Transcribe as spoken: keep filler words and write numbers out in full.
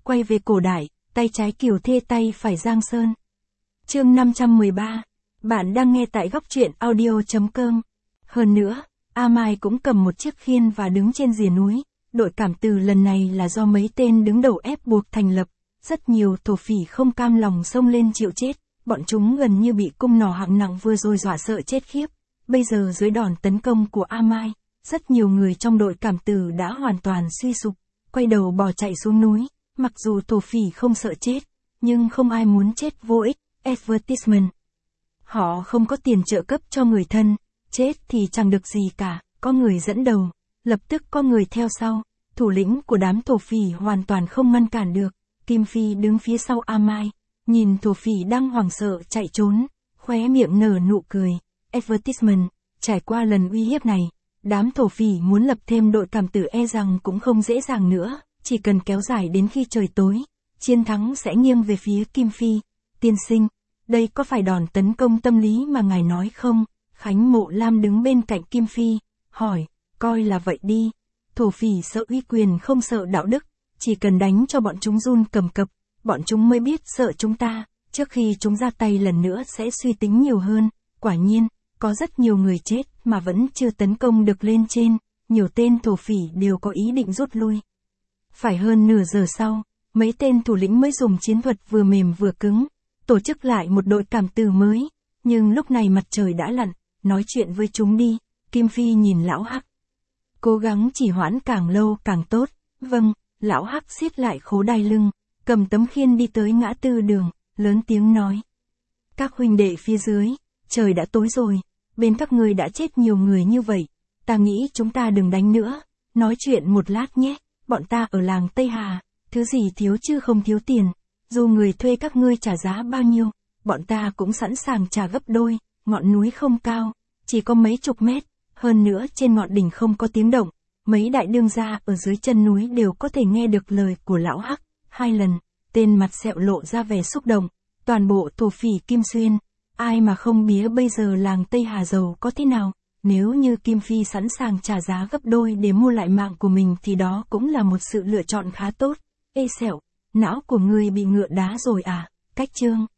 quay về cổ đại, tay trái Kiều Thê tay phải Giang Sơn. Chương năm trăm mười ba. Bạn đang nghe tại góc truyện audio chấm com. Hơn nữa, A Mai cũng cầm một chiếc khiên và đứng trên rìa núi. Đội cảm từ lần này là do mấy tên đứng đầu ép buộc thành lập. Rất nhiều thổ phỉ không cam lòng xông lên chịu chết. Bọn chúng gần như bị cung nỏ hạng nặng vừa rồi dọa sợ chết khiếp. Bây giờ dưới đòn tấn công của A Mai, rất nhiều người trong đội cảm tử đã hoàn toàn suy sụp, quay đầu bỏ chạy xuống núi. Mặc dù thổ phỉ không sợ chết, nhưng không ai muốn chết vô ích. Advertisement. Họ không có tiền trợ cấp cho người thân, chết thì chẳng được gì cả, có người dẫn đầu, lập tức có người theo sau, thủ lĩnh của đám thổ phỉ hoàn toàn không ngăn cản được. Kim Phi đứng phía sau A Mai, nhìn thổ phỉ đang hoảng sợ chạy trốn, khóe miệng nở nụ cười. Advertisement, trải qua lần uy hiếp này, đám thổ phỉ muốn lập thêm đội cảm tử e rằng cũng không dễ dàng nữa, chỉ cần kéo dài đến khi trời tối, chiến thắng sẽ nghiêng về phía Kim Phi. Tiên sinh, đây có phải đòn tấn công tâm lý mà ngài nói không? Khánh Mộ Lam đứng bên cạnh Kim Phi, hỏi, coi là vậy đi. Thổ phỉ sợ uy quyền không sợ đạo đức, chỉ cần đánh cho bọn chúng run cầm cập, bọn chúng mới biết sợ chúng ta, trước khi chúng ra tay lần nữa sẽ suy tính nhiều hơn. Quả nhiên, có rất nhiều người chết mà vẫn chưa tấn công được lên trên, nhiều tên thổ phỉ đều có ý định rút lui. Phải hơn nửa giờ sau, mấy tên thủ lĩnh mới dùng chiến thuật vừa mềm vừa cứng, tổ chức lại một đội cảm tử mới, nhưng lúc này mặt trời đã lặn, nói chuyện với chúng đi. Kim Phi nhìn lão Hắc. Cố gắng chỉ hoãn càng lâu càng tốt. Vâng, lão Hắc siết lại khố đai lưng, cầm tấm khiên đi tới ngã tư đường, lớn tiếng nói. Các huynh đệ phía dưới, trời đã tối rồi, bên các ngươi đã chết nhiều người như vậy, ta nghĩ chúng ta đừng đánh nữa, nói chuyện một lát nhé, bọn ta ở làng Tây Hà, thứ gì thiếu chứ không thiếu tiền. Dù người thuê các ngươi trả giá bao nhiêu, bọn ta cũng sẵn sàng trả gấp đôi. Ngọn núi không cao, chỉ có mấy chục mét, hơn nữa trên ngọn đỉnh không có tiếng động, mấy đại đương gia ở dưới chân núi đều có thể nghe được lời của lão Hắc. Hai lần, tên mặt sẹo lộ ra vẻ xúc động, toàn bộ thổ phỉ Kim Xuyên, ai mà không bía bây giờ làng Tây Hà giàu có thế nào, nếu như Kim Phi sẵn sàng trả giá gấp đôi để mua lại mạng của mình thì đó cũng là một sự lựa chọn khá tốt. Ê sẹo, não của ngươi bị ngựa đá rồi à? Cách chương